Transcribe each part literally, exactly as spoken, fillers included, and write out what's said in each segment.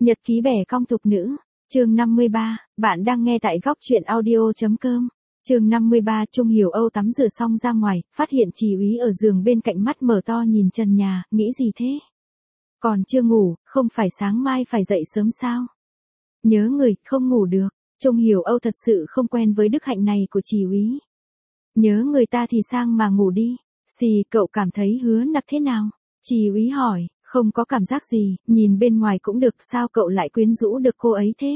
Nhật ký bẻ cong thục nữ, chương năm mươi ba, bạn đang nghe tại góc truyện audio.com. Chương năm mươi ba, Trung Hiểu Âu tắm rửa xong ra ngoài, phát hiện Chỉ Úy ở giường bên cạnh mắt mở to nhìn trần nhà, nghĩ gì thế? Còn chưa ngủ, không phải sáng mai phải dậy sớm sao? Nhớ người, không ngủ được. Trung Hiểu Âu thật sự không quen với đức hạnh này của Chỉ Úy. Nhớ người ta thì sang mà ngủ đi. Xì, cậu cảm thấy Hứa Nặc thế nào? Chỉ Úy hỏi. Không có cảm giác gì, nhìn bên ngoài cũng được, sao cậu lại quyến rũ được cô ấy thế?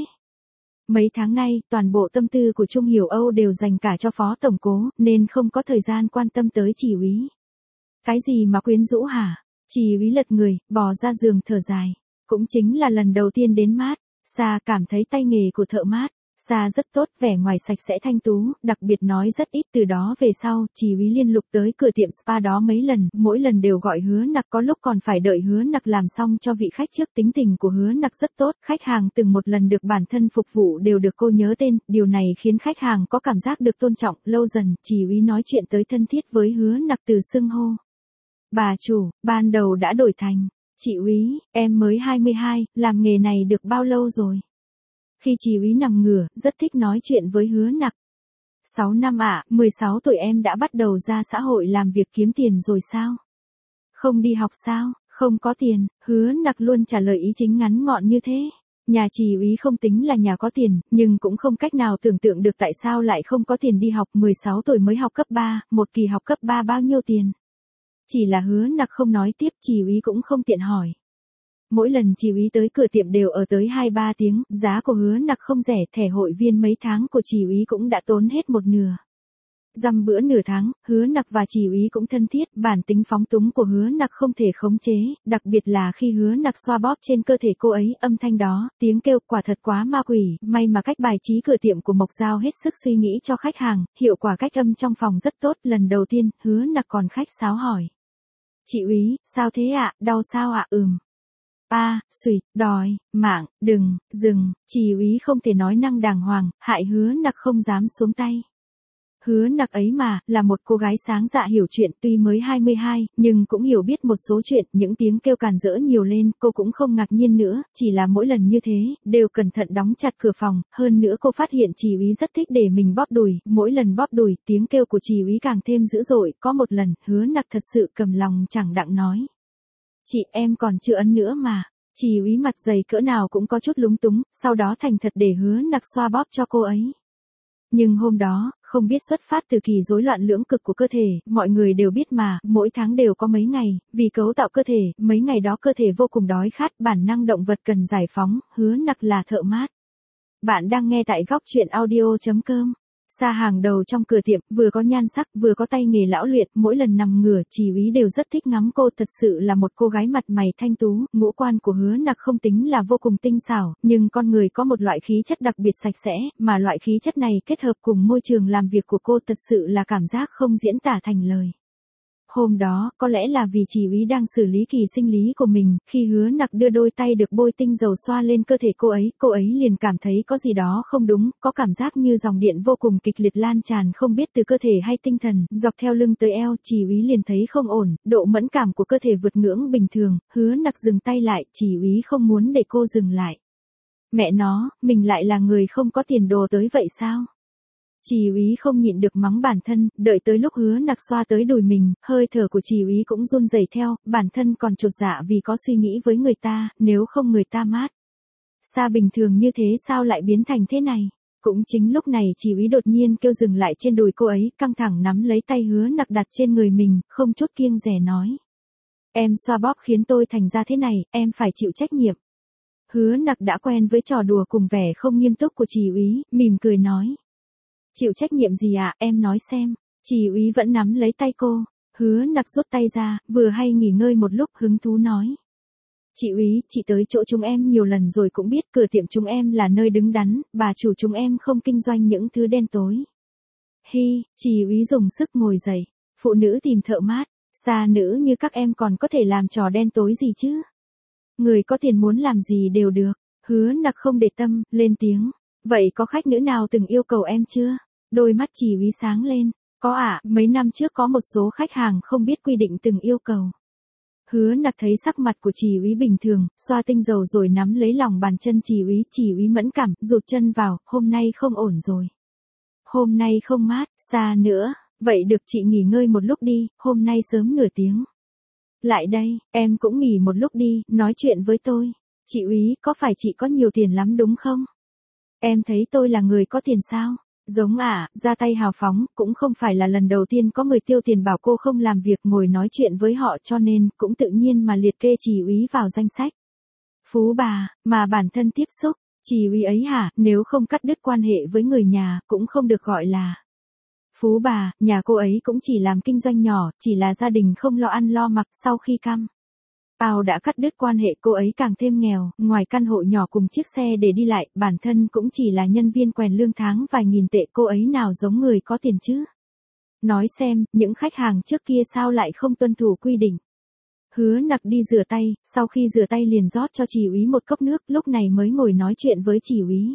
Mấy tháng nay, toàn bộ tâm tư của Trung Hiểu Âu đều dành cả cho Phó Tổng Cố, nên không có thời gian quan tâm tới Chỉ Úy. Cái gì mà quyến rũ hả? Chỉ Úy lật người, bò ra giường thở dài. Cũng chính là lần đầu tiên đến mát, Sa cảm thấy tay nghề của thợ mát, Sa rất tốt, vẻ ngoài sạch sẽ thanh tú, đặc biệt nói rất ít. Từ đó về sau, Chỉ Úy liên lục tới cửa tiệm spa đó mấy lần, mỗi lần đều gọi Hứa Nặc, có lúc còn phải đợi Hứa Nặc làm xong cho vị khách trước. Tính tình của Hứa Nặc rất tốt, khách hàng từng một lần được bản thân phục vụ đều được cô nhớ tên, điều này khiến khách hàng có cảm giác được tôn trọng. Lâu dần, Chỉ Úy nói chuyện tới thân thiết với Hứa Nặc từ xưng hô bà chủ, ban đầu đã đổi thành chị Úy, em mới hai mươi hai, làm nghề này được bao lâu rồi? Khi Chỉ Úy nằm ngửa, rất thích nói chuyện với Hứa Nặc. sáu năm ạ, à, mười sáu tuổi em đã bắt đầu ra xã hội làm việc kiếm tiền rồi sao? Không đi học sao? Không có tiền, Hứa Nặc luôn trả lời ý chính ngắn gọn như thế. Nhà Chỉ Úy không tính là nhà có tiền, nhưng cũng không cách nào tưởng tượng được tại sao lại không có tiền đi học. mười sáu tuổi mới học cấp ba, một kỳ học cấp ba bao nhiêu tiền? Chỉ là Hứa Nặc không nói tiếp, Chỉ Úy cũng không tiện hỏi. Mỗi lần Chỉ Úy tới cửa tiệm đều ở tới hai ba tiếng, giá của Hứa Nặc không rẻ, thẻ hội viên mấy tháng của Chỉ Úy cũng đã tốn hết một nửa. Dăm bữa nửa tháng, Hứa Nặc và Chỉ Úy cũng thân thiết, bản tính phóng túng của Hứa Nặc không thể khống chế, đặc biệt là khi Hứa Nặc xoa bóp trên cơ thể cô ấy, âm thanh đó, tiếng kêu quả thật quá ma quỷ, may mà cách bài trí cửa tiệm của Mộc Giao hết sức suy nghĩ cho khách hàng, hiệu quả cách âm trong phòng rất tốt. Lần đầu tiên, Hứa Nặc còn khách sáo hỏi. Chị Úy, sao thế ạ, đau sao ạ? Ừm. A, à, xùi, đòi, mạng, đừng, dừng. Chỉ Úy không thể nói năng đàng hoàng, hại Hứa Nặc không dám xuống tay. Hứa Nặc ấy mà, là một cô gái sáng dạ hiểu chuyện, tuy mới hai mươi hai, nhưng cũng hiểu biết một số chuyện. Những tiếng kêu càn rỡ nhiều lên, cô cũng không ngạc nhiên nữa, chỉ là mỗi lần như thế, đều cẩn thận đóng chặt cửa phòng. Hơn nữa cô phát hiện Chỉ Úy rất thích để mình bóp đùi, mỗi lần bóp đùi, tiếng kêu của Chỉ Úy càng thêm dữ dội. Có một lần, Hứa Nặc thật sự cầm lòng chẳng đặng nói. Chị, em còn chưa ấn nữa mà. Chỉ Úy mặt dày cỡ nào cũng có chút lúng túng, sau đó thành thật để Hứa Nặc xoa bóp cho cô ấy. Nhưng hôm đó, không biết xuất phát từ kỳ rối loạn lưỡng cực của cơ thể, mọi người đều biết mà, mỗi tháng đều có mấy ngày, vì cấu tạo cơ thể, mấy ngày đó cơ thể vô cùng đói khát, bản năng động vật cần giải phóng. Hứa Nặc là thợ mát. Bạn đang nghe tại góc truyện audio.com. Sa hàng đầu trong cửa tiệm, vừa có nhan sắc, vừa có tay nghề lão luyện, mỗi lần nằm ngửa, Chỉ Úy đều rất thích ngắm cô, thật sự là một cô gái mặt mày thanh tú. Ngũ quan của Hứa Nặc không tính là vô cùng tinh xảo, nhưng con người có một loại khí chất đặc biệt sạch sẽ, mà loại khí chất này kết hợp cùng môi trường làm việc của cô thật sự là cảm giác không diễn tả thành lời. Hôm đó, có lẽ là vì Chỉ Úy đang xử lý kỳ sinh lý của mình, khi Hứa Nặc đưa đôi tay được bôi tinh dầu xoa lên cơ thể cô ấy, cô ấy liền cảm thấy có gì đó không đúng, có cảm giác như dòng điện vô cùng kịch liệt lan tràn không biết từ cơ thể hay tinh thần, dọc theo lưng tới eo. Chỉ Úy liền thấy không ổn, độ mẫn cảm của cơ thể vượt ngưỡng bình thường. Hứa Nặc dừng tay lại, Chỉ Úy không muốn để cô dừng lại. Mẹ nó, mình lại là người không có tiền đồ tới vậy sao? Chỉ Úy không nhịn được mắng bản thân, đợi tới lúc Hứa Nặc xoa tới đùi mình, hơi thở của Chỉ Úy cũng run rẩy theo, bản thân còn chột dạ vì có suy nghĩ với người ta, nếu không người ta mát. Sa bình thường như thế sao lại biến thành thế này? Cũng chính lúc này Chỉ Úy đột nhiên kêu dừng lại trên đùi cô ấy, căng thẳng nắm lấy tay Hứa Nặc đặt trên người mình, không chút kiêng dè nói. Em xoa bóp khiến tôi thành ra thế này, em phải chịu trách nhiệm. Hứa Nặc đã quen với trò đùa cùng vẻ không nghiêm túc của Chỉ Úy, mỉm cười nói. Chịu trách nhiệm gì ạ, à, em nói xem. Chỉ Úy vẫn nắm lấy tay cô. Hứa Nặc rút tay ra, vừa hay nghỉ ngơi một lúc, hứng thú nói. Chị Úy, chị tới chỗ chúng em nhiều lần rồi cũng biết cửa tiệm chúng em là nơi đứng đắn, bà chủ chúng em không kinh doanh những thứ đen tối. Hi, Chỉ Úy dùng sức ngồi dậy. Phụ nữ tìm thợ mát, xa nữ như các em còn có thể làm trò đen tối gì chứ? Người có tiền muốn làm gì đều được. Hứa Nặc không để tâm, lên tiếng. Vậy có khách nữ nào từng yêu cầu em chưa? Đôi mắt Chỉ Úy sáng lên. Có ạ, à, mấy năm trước có một số khách hàng không biết quy định từng yêu cầu. Hứa Nặc thấy sắc mặt của Chỉ úy bình thường, xoa tinh dầu rồi nắm lấy lòng bàn chân Chỉ úy, Chỉ úy mẫn cảm, rụt chân vào, hôm nay không ổn rồi. Hôm nay không mát, xa nữa, vậy được chị nghỉ ngơi một lúc đi, hôm nay sớm nửa tiếng. Lại đây, em cũng nghỉ một lúc đi, nói chuyện với tôi. Chị úy, có phải chị có nhiều tiền lắm đúng không? Em thấy tôi là người có tiền sao? Giống à, ra tay hào phóng, cũng không phải là lần đầu tiên có người tiêu tiền bảo cô không làm việc ngồi nói chuyện với họ cho nên cũng tự nhiên mà liệt kê Chỉ úy vào danh sách. Phú bà, mà bản thân tiếp xúc, Chỉ úy ấy hả, nếu không cắt đứt quan hệ với người nhà, cũng không được gọi là phú bà, nhà cô ấy cũng chỉ làm kinh doanh nhỏ, chỉ là gia đình không lo ăn lo mặc sau khi căm. Ao đã cắt đứt quan hệ cô ấy càng thêm nghèo, ngoài căn hộ nhỏ cùng chiếc xe để đi lại, bản thân cũng chỉ là nhân viên quèn lương tháng vài nghìn tệ, cô ấy nào giống người có tiền chứ. Nói xem, những khách hàng trước kia sao lại không tuân thủ quy định. Hứa Nặc đi rửa tay, sau khi rửa tay liền rót cho Chỉ úy một cốc nước, lúc này mới ngồi nói chuyện với Chỉ úy.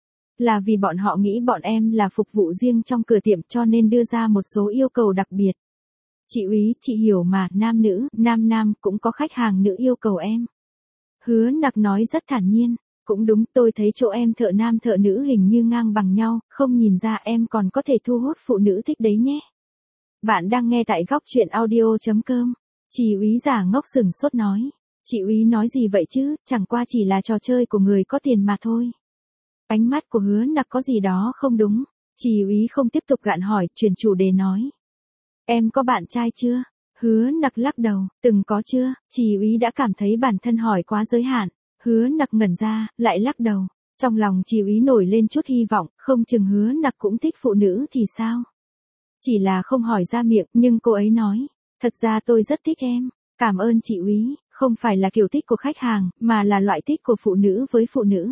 Là vì bọn họ nghĩ bọn em là phục vụ riêng trong cửa tiệm cho nên đưa ra một số yêu cầu đặc biệt. Chị úy, chị hiểu mà, nam nữ, nam nam, cũng có khách hàng nữ yêu cầu em. Hứa Nặc nói rất thản nhiên, cũng đúng, tôi thấy chỗ em thợ nam thợ nữ hình như ngang bằng nhau, không nhìn ra em còn có thể thu hút phụ nữ thích đấy nhé. Bạn đang nghe tại góc chuyện audio chấm com. Chỉ úy giả ngốc sừng sốt nói. Chị úy nói gì vậy chứ, chẳng qua chỉ là trò chơi của người có tiền mà thôi. Ánh mắt của Hứa Nặc có gì đó không đúng. Chỉ úy không tiếp tục gạn hỏi, chuyển chủ đề nói. Em có bạn trai chưa? Hứa Nặc lắc đầu, từng có chưa? Chỉ úy đã cảm thấy bản thân hỏi quá giới hạn. Hứa Nặc ngẩn ra, lại lắc đầu. Trong lòng Chỉ úy nổi lên chút hy vọng, không chừng Hứa Nặc cũng thích phụ nữ thì sao? Chỉ là không hỏi ra miệng, nhưng cô ấy nói. Thật ra tôi rất thích em. Cảm ơn chị úy, không phải là kiểu thích của khách hàng, mà là loại thích của phụ nữ với phụ nữ.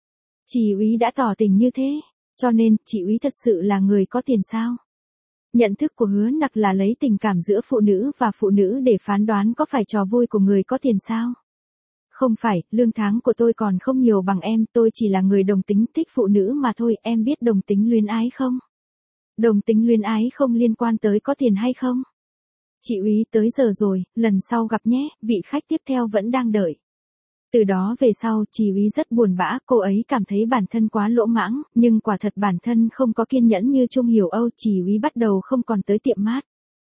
Chỉ úy đã tỏ tình như thế, cho nên, chị úy thật sự là người có tiền sao? Nhận thức của Hứa Nặc là lấy tình cảm giữa phụ nữ và phụ nữ để phán đoán có phải trò vui của người có tiền sao? Không phải, lương tháng của tôi còn không nhiều bằng em, tôi chỉ là người đồng tính thích phụ nữ mà thôi, em biết đồng tính luyến ái không? Đồng tính luyến ái không liên quan tới có tiền hay không? Chị úy, tới giờ rồi, lần sau gặp nhé, vị khách tiếp theo vẫn đang đợi. Từ đó về sau, Chỉ úy rất buồn bã, cô ấy cảm thấy bản thân quá lỗ mãng, nhưng quả thật bản thân không có kiên nhẫn như Trung Hiểu Âu, Chỉ úy bắt đầu không còn tới tiệm mát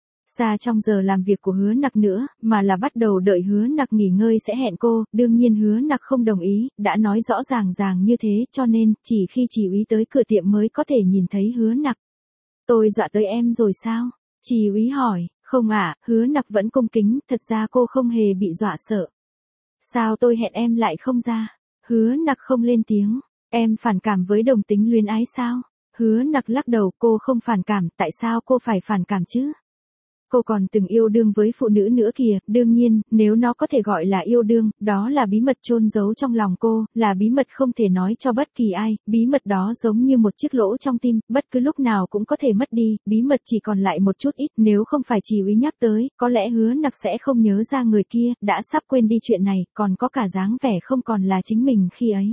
xa trong giờ làm việc của Hứa Nặc nữa, mà là bắt đầu đợi Hứa Nặc nghỉ ngơi sẽ hẹn cô, đương nhiên Hứa Nặc không đồng ý, đã nói rõ ràng ràng như thế, cho nên, chỉ khi Chỉ úy tới cửa tiệm mới có thể nhìn thấy Hứa Nặc. Tôi dọa tới em rồi sao? Chỉ úy hỏi, không ạ, à, Hứa Nặc vẫn cung kính, thật ra cô không hề bị dọa sợ. Sao tôi hẹn em lại không ra? Hứa Nặc không lên tiếng. Em phản cảm với đồng tính luyến ái sao? Hứa Nặc lắc đầu, cô không phản cảm, tại sao cô phải phản cảm chứ? Cô còn từng yêu đương với phụ nữ nữa kìa, đương nhiên, nếu nó có thể gọi là yêu đương, đó là bí mật chôn giấu trong lòng cô, là bí mật không thể nói cho bất kỳ ai, bí mật đó giống như một chiếc lỗ trong tim, bất cứ lúc nào cũng có thể mất đi, bí mật chỉ còn lại một chút ít, nếu không phải Chỉ úy nhắc tới, có lẽ Hứa Nặc sẽ không nhớ ra người kia, đã sắp quên đi chuyện này, còn có cả dáng vẻ không còn là chính mình khi ấy.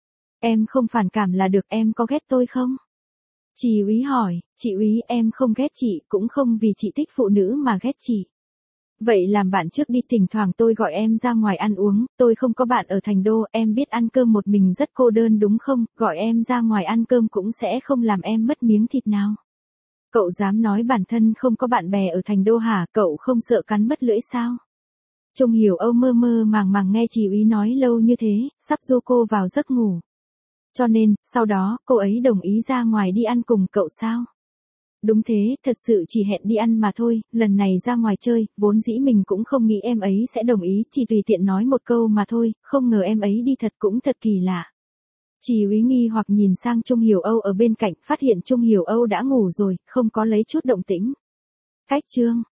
Em không phản cảm là được, em có ghét tôi không? Chỉ úy hỏi, chị úy, em không ghét chị, cũng không vì chị thích phụ nữ mà ghét chị. Vậy làm bạn trước đi, thỉnh thoảng tôi gọi em ra ngoài ăn uống, tôi không có bạn ở thành đô, em biết ăn cơm một mình rất cô đơn đúng không, gọi em ra ngoài ăn cơm cũng sẽ không làm em mất miếng thịt nào. Cậu dám nói bản thân không có bạn bè ở thành đô hả, cậu không sợ cắn mất lưỡi sao? Trung Hiểu Âu mơ mơ màng màng nghe Chỉ úy nói lâu như thế, sắp du cô vào giấc ngủ. Cho nên, sau đó, cô ấy đồng ý ra ngoài đi ăn cùng cậu sao? Đúng thế, thật sự chỉ hẹn đi ăn mà thôi, lần này ra ngoài chơi, vốn dĩ mình cũng không nghĩ em ấy sẽ đồng ý, chỉ tùy tiện nói một câu mà thôi, không ngờ em ấy đi thật cũng thật kỳ lạ. Chỉ úy nghi hoặc nhìn sang Trung Hiểu Âu ở bên cạnh, phát hiện Trung Hiểu Âu đã ngủ rồi, không có lấy chút động tĩnh. Cách chương